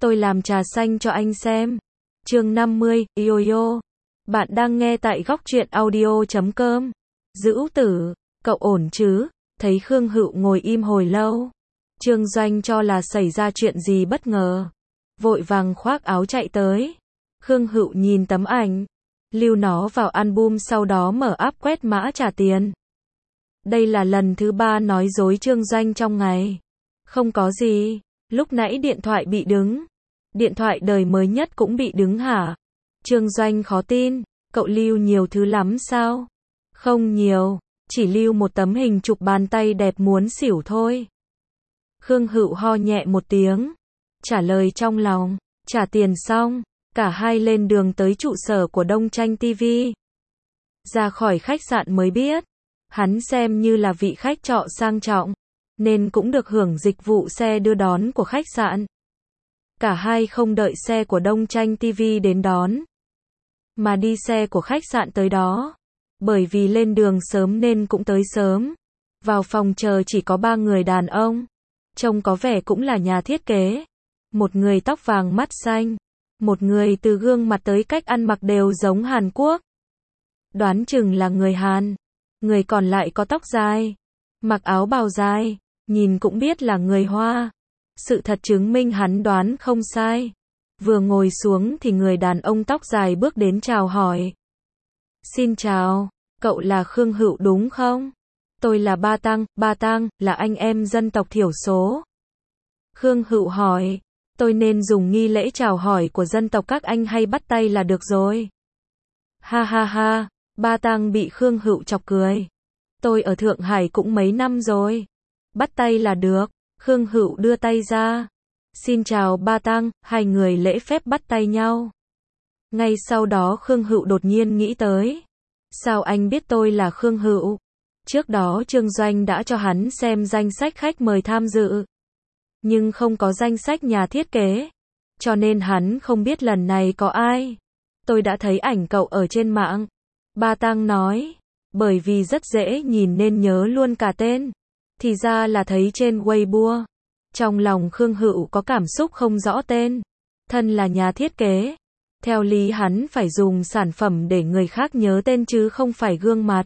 tôi làm trà xanh cho anh xem. Chương 50, Yoyo. Bạn đang nghe tại góc truyện audio.com. Dữ tử, cậu ổn chứ? Thấy Khương Hựu ngồi im hồi lâu. Trương Doanh cho là xảy ra chuyện gì bất ngờ. Vội vàng khoác áo chạy tới. Khương Hựu nhìn tấm ảnh, lưu nó vào album, sau đó mở app quét mã trả tiền. Đây là lần thứ 3 nói dối Trương Doanh trong ngày. Không có gì, lúc nãy điện thoại bị đứng. Điện thoại đời mới nhất cũng bị đứng hả? Trương Doanh khó tin, cậu lưu nhiều thứ lắm sao? Không nhiều, chỉ lưu một tấm hình chụp bàn tay đẹp muốn xỉu thôi. Khương Hựu ho nhẹ một tiếng, trả lời trong lòng. Trả tiền xong, cả hai lên đường tới trụ sở của Đông Tranh TV. Ra khỏi khách sạn mới biết, hắn xem như là vị khách trọ sang trọng, nên cũng được hưởng dịch vụ xe đưa đón của khách sạn. Cả hai không đợi xe của Đông Tranh TV đến đón, mà đi xe của khách sạn tới đó. Bởi vì lên đường sớm nên cũng tới sớm. Vào phòng chờ chỉ có 3 người đàn ông. Trông có vẻ cũng là nhà thiết kế. Một người tóc vàng mắt xanh. Một người từ gương mặt tới cách ăn mặc đều giống Hàn Quốc. Đoán chừng là người Hàn. Người còn lại có tóc dài, mặc áo bào dài, nhìn cũng biết là người Hoa. Sự thật chứng minh hắn đoán không sai. Vừa ngồi xuống thì người đàn ông tóc dài bước đến chào hỏi. Xin chào, cậu là Khương Hựu đúng không? Tôi là Ba Tăng, là anh em dân tộc thiểu số. Khương Hựu hỏi, tôi nên dùng nghi lễ chào hỏi của dân tộc các anh hay bắt tay là được rồi? Ha ha ha, Ba Tăng bị Khương Hựu chọc cười. Tôi ở Thượng Hải cũng mấy năm rồi. Bắt tay là được. Khương Hựu đưa tay ra. Xin chào Ba Tăng, hai người lễ phép bắt tay nhau. Ngay sau đó Khương Hựu đột nhiên nghĩ tới. Sao anh biết tôi là Khương Hựu? Trước đó Trương Doanh đã cho hắn xem danh sách khách mời tham dự. Nhưng không có danh sách nhà thiết kế. Cho nên hắn không biết lần này có ai. Tôi đã thấy ảnh cậu ở trên mạng. Ba Tăng nói. Bởi vì rất dễ nhìn nên nhớ luôn cả tên. Thì ra là thấy trên Weibo. Trong lòng Khương Hựu có cảm xúc không rõ tên. Thân là nhà thiết kế. Theo lý hắn phải dùng sản phẩm để người khác nhớ tên chứ không phải gương mặt.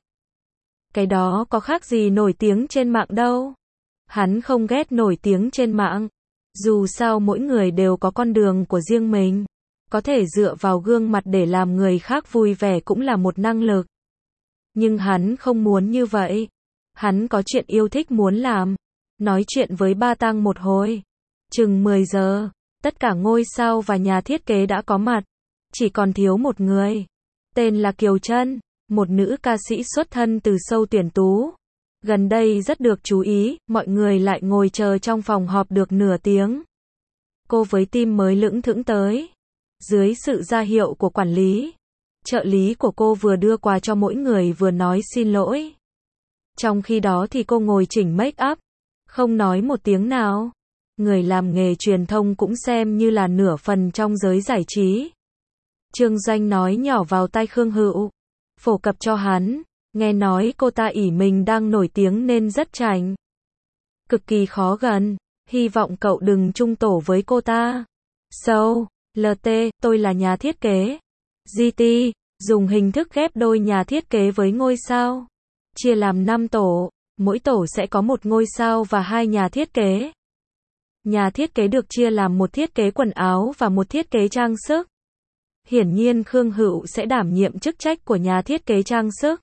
Cái đó có khác gì nổi tiếng trên mạng đâu. Hắn không ghét nổi tiếng trên mạng. Dù sao mỗi người đều có con đường của riêng mình. Có thể dựa vào gương mặt để làm người khác vui vẻ cũng là một năng lực. Nhưng hắn không muốn như vậy. Hắn có chuyện yêu thích muốn làm. Nói chuyện với Ba Tăng một hồi. Chừng 10 giờ, tất cả ngôi sao và nhà thiết kế đã có mặt. Chỉ còn thiếu một người. Tên là Kiều Trân, một nữ ca sĩ xuất thân từ Sâu Tuyển Tú. Gần đây rất được chú ý, mọi người lại ngồi chờ trong phòng họp được nửa tiếng. Cô với team mới lững thững tới. Dưới sự ra hiệu của quản lý, trợ lý của cô vừa đưa quà cho mỗi người vừa nói xin lỗi. Trong khi đó thì cô ngồi chỉnh make up, không nói một tiếng nào. Người làm nghề truyền thông cũng xem như là nửa phần trong giới giải trí. Trương Doanh nói nhỏ vào tai Khương Hựu, phổ cập cho hắn, nghe nói cô ta ỷ mình đang nổi tiếng nên rất chảnh. Cực kỳ khó gần, hy vọng cậu đừng chung tổ với cô ta. So, LT, tôi là nhà thiết kế. GT, dùng hình thức ghép đôi nhà thiết kế với ngôi sao. Chia làm 5 tổ, mỗi tổ sẽ có một ngôi sao và 2 nhà thiết kế. Nhà thiết kế được chia làm một thiết kế quần áo và một thiết kế trang sức. Hiển nhiên Khương Hựu sẽ đảm nhiệm chức trách của nhà thiết kế trang sức.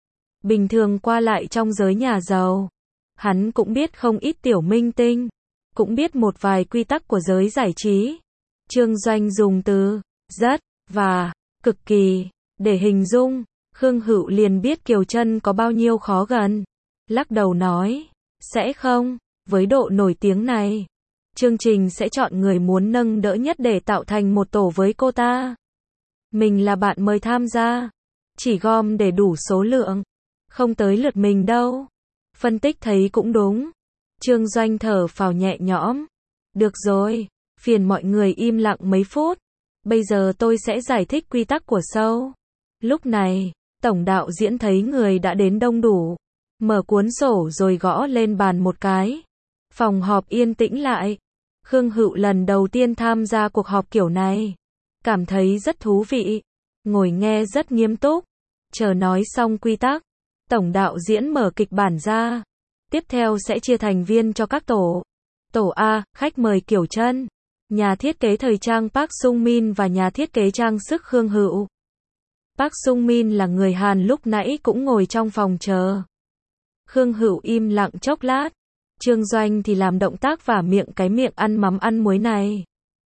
Bình thường qua lại trong giới nhà giàu, hắn cũng biết không ít tiểu minh tinh, cũng biết một vài quy tắc của giới giải trí. Trương Doanh dùng từ rất và cực kỳ để hình dung, Khương Hựu liền biết Kiều Trân có bao nhiêu khó gần. Lắc đầu nói, sẽ không, với độ nổi tiếng này, chương trình sẽ chọn người muốn nâng đỡ nhất để tạo thành một tổ với cô ta. Mình là bạn mời tham gia, chỉ gom để đủ số lượng, không tới lượt mình đâu. Phân tích thấy cũng đúng. Trương Doanh thở phào nhẹ nhõm. Được rồi, phiền mọi người im lặng mấy phút. Bây giờ tôi sẽ giải thích quy tắc của show. Lúc này, tổng đạo diễn thấy người đã đến đông đủ. Mở cuốn sổ rồi gõ lên bàn một cái. Phòng họp yên tĩnh lại. Khương Hựu lần đầu tiên tham gia cuộc họp kiểu này. Cảm thấy rất thú vị. Ngồi nghe rất nghiêm túc. Chờ nói xong quy tắc. Tổng đạo diễn mở kịch bản ra. Tiếp theo sẽ chia thành viên cho các tổ. Tổ A, khách mời Kiều Trân. Nhà thiết kế thời trang Park Sung Min và nhà thiết kế trang sức Khương Hựu. Park Sung Min là người Hàn lúc nãy cũng ngồi trong phòng chờ. Khương Hựu im lặng chốc lát. Trương Doanh thì làm động tác vả miệng cái miệng ăn mắm ăn muối này.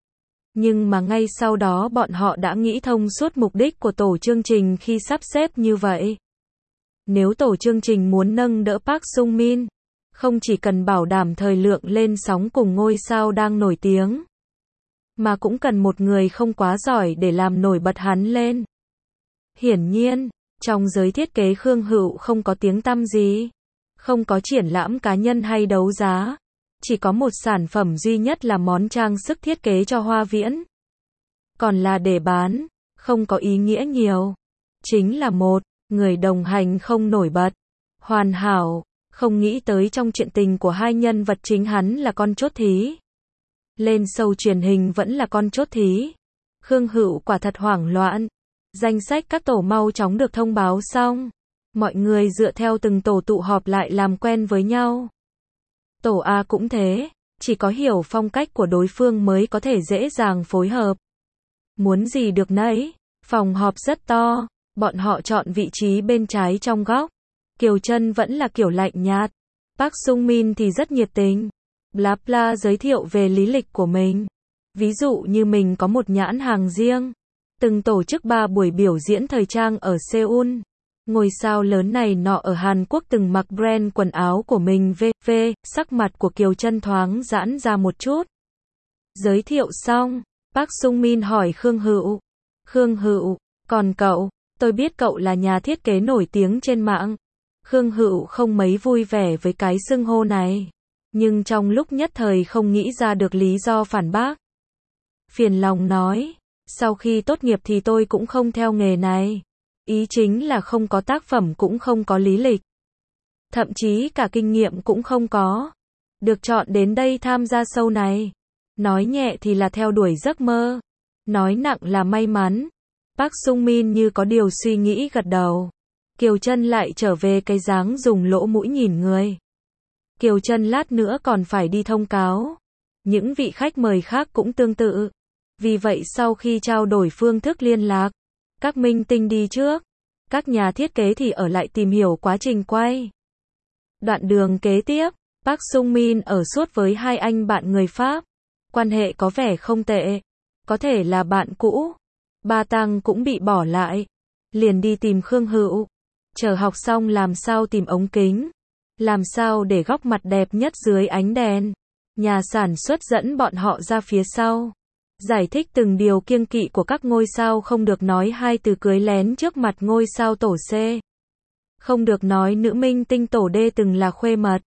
Nhưng mà ngay sau đó bọn họ đã nghĩ thông suốt mục đích của tổ chương trình khi sắp xếp như vậy. Nếu tổ chương trình muốn nâng đỡ Park Sung Min, không chỉ cần bảo đảm thời lượng lên sóng cùng ngôi sao đang nổi tiếng, mà cũng cần một người không quá giỏi để làm nổi bật hắn lên. Hiển nhiên, trong giới thiết kế Khương Hựu không có tiếng tăm gì, không có triển lãm cá nhân hay đấu giá, chỉ có một sản phẩm duy nhất là món trang sức thiết kế cho Hoa Viễn. Còn là để bán, không có ý nghĩa nhiều. Chính là một người đồng hành không nổi bật, hoàn hảo, không nghĩ tới trong chuyện tình của hai nhân vật chính hắn là con chốt thí. Lên show truyền hình vẫn là con chốt thí. Khương Hựu quả thật hoảng loạn. Danh sách các tổ mau chóng được thông báo xong. Mọi người dựa theo từng tổ tụ họp lại làm quen với nhau. Tổ A cũng thế, chỉ có hiểu phong cách của đối phương mới có thể dễ dàng phối hợp. Muốn gì được nấy. Phòng họp rất to, bọn họ chọn vị trí bên trái trong góc. Kiều Trân vẫn là kiểu lạnh nhạt. Park Sung Min thì rất nhiệt tình. Bla bla giới thiệu về lý lịch của mình. Ví dụ như mình có một nhãn hàng riêng. Từng tổ chức 3 buổi biểu diễn thời trang ở Seoul. Ngôi sao lớn này nọ ở Hàn Quốc từng mặc brand quần áo của mình v.v. Sắc mặt của Kiều Trân thoáng giãn ra một chút. Giới thiệu xong, Park Sung Min hỏi Khương Hựu. Khương Hựu, còn cậu, tôi biết cậu là nhà thiết kế nổi tiếng trên mạng. Khương Hựu không mấy vui vẻ với cái xưng hô này. Nhưng trong lúc nhất thời không nghĩ ra được lý do phản bác. Phiền lòng nói, sau khi tốt nghiệp thì tôi cũng không theo nghề này. Ý chính là không có tác phẩm cũng không có lý lịch. Thậm chí cả kinh nghiệm cũng không có. Được chọn đến đây tham gia show này. Nói nhẹ thì là theo đuổi giấc mơ. Nói nặng là may mắn. Park Sung Min như có điều suy nghĩ gật đầu. Kiều Trân lại trở về cái dáng dùng lỗ mũi nhìn người. Kiều Trân lát nữa còn phải đi thông cáo. Những vị khách mời khác cũng tương tự. Vì vậy sau khi trao đổi phương thức liên lạc, các minh tinh đi trước, các nhà thiết kế thì ở lại tìm hiểu quá trình quay. Đoạn đường kế tiếp, Park Sung Min ở suốt với hai anh bạn người Pháp. Quan hệ có vẻ không tệ. Có thể là bạn cũ. Ba Tăng cũng bị bỏ lại. Liền đi tìm Khương Hựu. Chờ học xong làm sao tìm ống kính. Làm sao để góc mặt đẹp nhất dưới ánh đèn. Nhà sản xuất dẫn bọn họ ra phía sau. Giải thích từng điều kiêng kỵ của các ngôi sao, không được nói hai từ cưới lén trước mặt ngôi sao tổ C. Không được nói nữ minh tinh tổ D từng là khuê mật.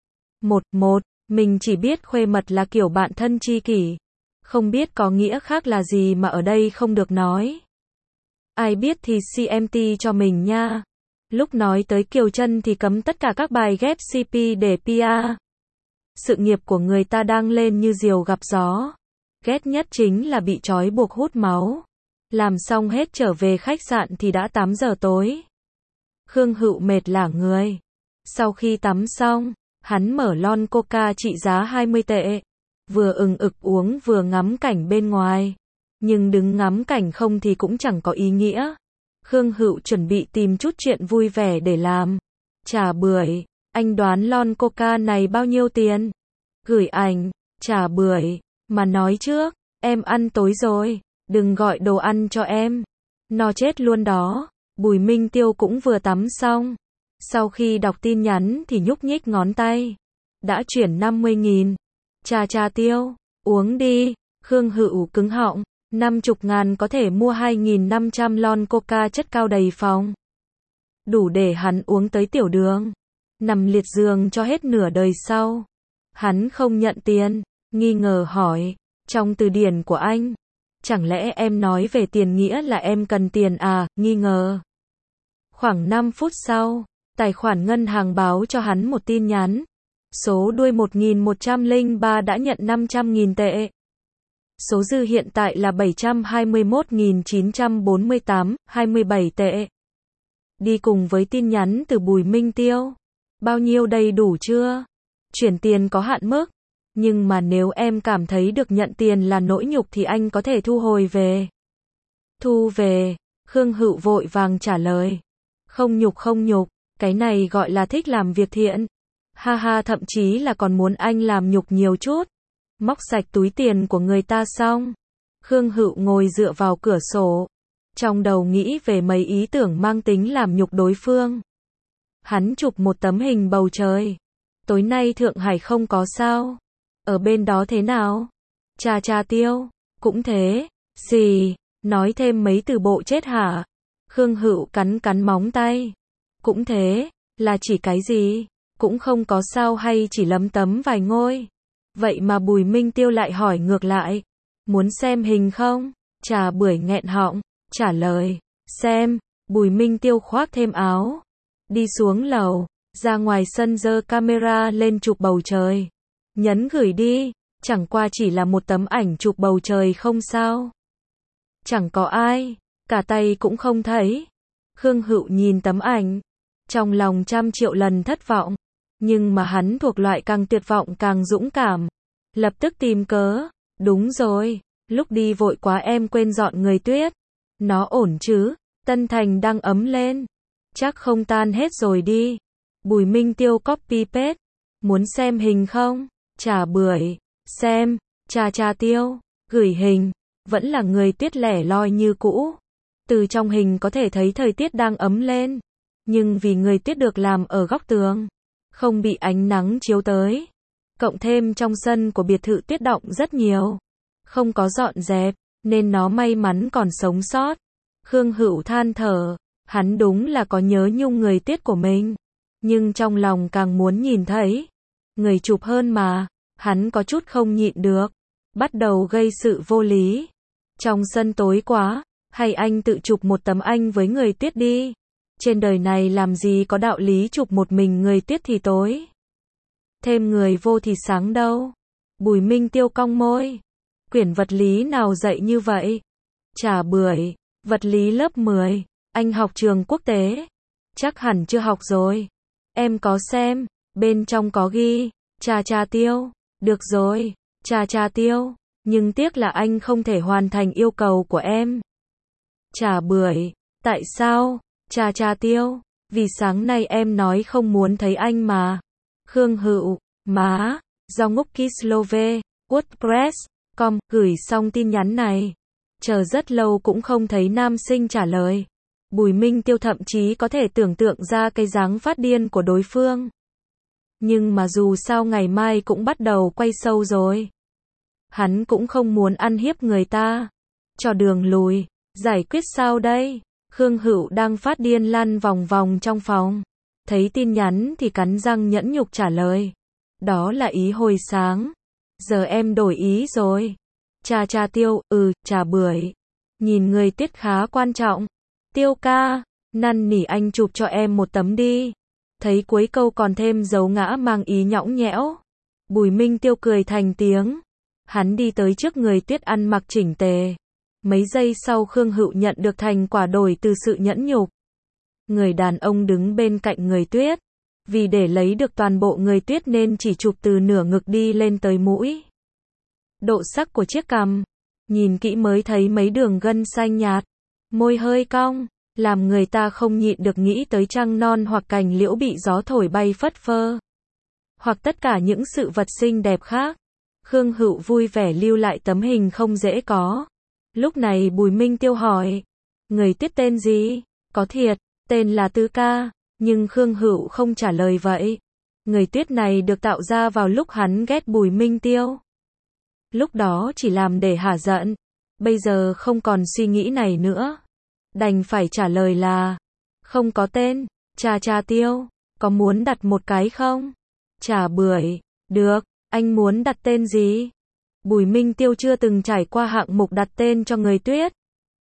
Mình chỉ biết khuê mật là kiểu bạn thân tri kỷ. Không biết có nghĩa khác là gì mà ở đây không được nói. Ai biết thì CMT cho mình nha. Lúc nói tới Kiều Trân thì cấm tất cả các bài ghép CP để PR. Sự nghiệp của người ta đang lên như diều gặp gió. Ghét nhất chính là bị trói buộc hút máu. Làm xong hết trở về khách sạn thì đã 8 giờ tối. Khương Hựu mệt lả người. Sau khi tắm xong, hắn mở lon coca trị giá 20 tệ. Vừa ừng ực uống vừa ngắm cảnh bên ngoài. Nhưng đứng ngắm cảnh không thì cũng chẳng có ý nghĩa. Khương Hựu chuẩn bị tìm chút chuyện vui vẻ để làm. Trà bưởi, anh đoán lon coca này bao nhiêu tiền? Gửi ảnh, trà bưởi. Mà nói trước, em ăn tối rồi, đừng gọi đồ ăn cho em. No chết luôn đó. Bùi Minh Tiêu cũng vừa tắm xong. Sau khi đọc tin nhắn thì nhúc nhích ngón tay. Đã chuyển 50.000. Cha Tiêu, uống đi. Khương Hựu cứng họng. 50.000 có thể mua 2.500 lon coca chất cao đầy phòng. Đủ để hắn uống tới tiểu đường. Nằm liệt giường cho hết nửa đời sau. Hắn không nhận tiền. Nghi ngờ hỏi, trong từ điển của anh, chẳng lẽ em nói về tiền nghĩa là em cần tiền à? Nghi ngờ. Khoảng 5 phút sau, tài khoản ngân hàng báo cho hắn một tin nhắn. Số đuôi 1103 đã nhận 500.000 tệ. Số dư hiện tại là 721.948, 27 tệ. Đi cùng với tin nhắn từ Bùi Minh Tiêu. Bao nhiêu đầy đủ chưa? Chuyển tiền có hạn mức. Nhưng mà nếu em cảm thấy được nhận tiền là nỗi nhục thì anh có thể thu hồi về. Thu về. Khương Hựu vội vàng trả lời. Không nhục không nhục. Cái này gọi là thích làm việc thiện. Ha ha, thậm chí là còn muốn anh làm nhục nhiều chút. Móc sạch túi tiền của người ta xong. Khương Hựu ngồi dựa vào cửa sổ. Trong đầu nghĩ về mấy ý tưởng mang tính làm nhục đối phương. Hắn chụp một tấm hình bầu trời. Tối nay Thượng Hải không có sao. Ở bên đó thế nào? Cha Tiêu. Cũng thế. Xì. Nói thêm mấy từ bộ chết hả? Khương Hựu cắn cắn móng tay. Cũng thế. Là chỉ cái gì? Cũng không có sao hay chỉ lấm tấm vài ngôi. Vậy mà Bùi Minh Tiêu lại hỏi ngược lại. Muốn xem hình không? Trà Bưởi nghẹn họng. Trả lời. Xem. Bùi Minh Tiêu khoác thêm áo. Đi xuống lầu. Ra ngoài sân giơ camera lên chụp bầu trời. Nhấn gửi đi. Chẳng qua chỉ là một tấm ảnh chụp bầu trời không sao. Chẳng có ai. Cả tay cũng không thấy. Khương Hựu nhìn tấm ảnh. Trong lòng 1.000.000 lần thất vọng. Nhưng mà hắn thuộc loại càng tuyệt vọng càng dũng cảm. Lập tức tìm cớ. Đúng rồi. Lúc đi vội quá em quên dọn người Tuyết. Nó ổn chứ? Tân Thành đang ấm lên. Chắc không tan hết rồi đi. Bùi Minh Tiêu copy paste. Muốn xem hình không? Trà Bưởi. Xem. Cha Tiêu. Gửi hình. Vẫn là người Tuyết lẻ loi như cũ. Từ trong hình có thể thấy thời tiết đang ấm lên. Nhưng vì người Tuyết được làm ở góc tường. Không bị ánh nắng chiếu tới. Cộng thêm trong sân của biệt thự tuyết động rất nhiều. Không có dọn dẹp. Nên nó may mắn còn sống sót. Khương Hựu than thở. Hắn đúng là có nhớ nhung người Tuyết của mình. Nhưng trong lòng càng muốn nhìn thấy. Người chụp hơn mà. Hắn có chút không nhịn được. Bắt đầu gây sự vô lý. Trong sân tối quá. Hay anh tự chụp một tấm anh với người Tuyết đi. Trên đời này làm gì có đạo lý chụp một mình người Tuyết thì tối. Thêm người vô thì sáng đâu. Bùi Minh Tiêu cong môi. Quyển vật lý nào dạy như vậy? Trà Bưởi. Vật lý lớp 10. Anh học trường quốc tế. Chắc hẳn chưa học rồi. Em có xem. Bên trong có ghi. Cha Tiêu. Được rồi. Cha Tiêu. Nhưng tiếc là anh không thể hoàn thành yêu cầu của em. Trà Bưởi. Tại sao? Cha Tiêu. Vì sáng nay em nói không muốn thấy anh mà. Khương Hựu. Má. Do ngốc Kislove. WordPress.com. Gửi xong tin nhắn này. Chờ rất lâu cũng không thấy nam sinh trả lời. Bùi Minh Tiêu thậm chí có thể tưởng tượng ra cái dáng phát điên của đối phương. Nhưng mà dù sao ngày mai cũng bắt đầu quay show rồi. Hắn cũng không muốn ăn hiếp người ta. Cho đường lùi. Giải quyết sao đây? Khương Hựu đang phát điên lăn vòng vòng trong phòng. Thấy tin nhắn thì cắn răng nhẫn nhục trả lời. Đó là ý hồi sáng. Giờ em đổi ý rồi. Cha Tiêu. Trà Bưởi. Nhìn người Tuyết khá quan trọng. Tiêu ca. Năn nỉ anh chụp cho em một tấm đi. Thấy cuối câu còn thêm dấu ngã mang ý nhõng nhẽo. Bùi Minh Tiêu cười thành tiếng. Hắn đi tới trước người Tuyết ăn mặc chỉnh tề. Mấy giây sau Khương Hựu nhận được thành quả đổi từ sự nhẫn nhục. Người đàn ông đứng bên cạnh người Tuyết. Vì để lấy được toàn bộ người Tuyết nên chỉ chụp từ nửa ngực đi lên tới mũi. Độ sắc của chiếc cằm. Nhìn kỹ mới thấy mấy đường gân xanh nhạt. Môi hơi cong. Làm người ta không nhịn được nghĩ tới trăng non hoặc cành liễu bị gió thổi bay phất phơ. Hoặc tất cả những sự vật xinh đẹp khác. Khương Hựu vui vẻ lưu lại tấm hình không dễ có. Lúc này Bùi Minh Tiêu hỏi. Người Tuyết tên gì? Có thiệt, tên là Tư ca. Nhưng Khương Hựu không trả lời vậy. Người Tuyết này được tạo ra vào lúc hắn ghét Bùi Minh Tiêu. Lúc đó chỉ làm để hả giận. Bây giờ không còn suy nghĩ này nữa. Đành phải trả lời là. Không có tên. Cha Tiêu. Có muốn đặt một cái không? Trà Bưởi. Được. Anh muốn đặt tên gì? Bùi Minh Tiêu chưa từng trải qua hạng mục đặt tên cho người Tuyết.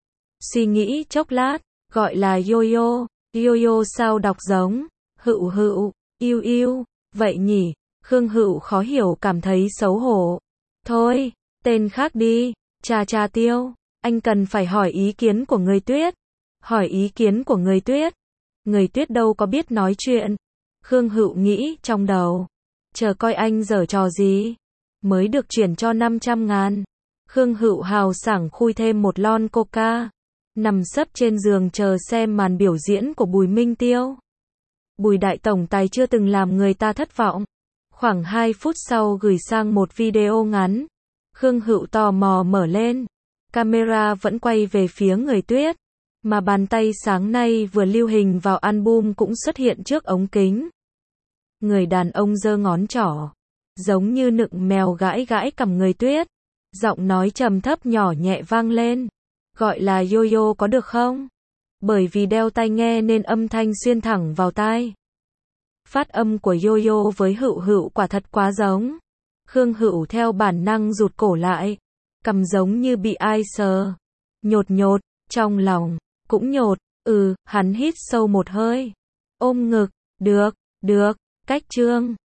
Suy nghĩ chốc lát. Gọi là Yo-yo. Yo-yo sao đọc giống? Hựu. Yêu. Vậy nhỉ? Khương Hựu khó hiểu cảm thấy xấu hổ. Thôi, tên khác đi, Cha Tiêu, anh cần phải hỏi ý kiến của người Tuyết. Hỏi ý kiến của người Tuyết? Người Tuyết đâu có biết nói chuyện. Khương Hựu nghĩ trong đầu. Chờ coi anh giở trò gì. Mới được chuyển cho 500.000. Khương Hựu hào sảng khui thêm một lon coca. Nằm sấp trên giường chờ xem màn biểu diễn của Bùi Minh Tiêu. Bùi đại tổng tài chưa từng làm người ta thất vọng. Khoảng 2 phút sau gửi sang một video ngắn. Khương Hựu tò mò mở lên. Camera vẫn quay về phía người Tuyết. Mà bàn tay sáng nay vừa lưu hình vào album cũng xuất hiện trước ống kính. Người đàn ông giơ ngón trỏ. Giống như nựng mèo gãi gãi cằm người Tuyết. Giọng nói trầm thấp nhỏ nhẹ vang lên. Gọi là Yo-yo có được không? Bởi vì đeo tai nghe nên âm thanh xuyên thẳng vào tai. Phát âm của Yo-yo với Hựu Hựu quả thật quá giống. Khương Hựu theo bản năng rụt cổ lại. Cằm giống như bị ai sờ. Nhột nhột, trong lòng, cũng nhột. Hắn hít sâu một hơi. Ôm ngực, được, cách Trương.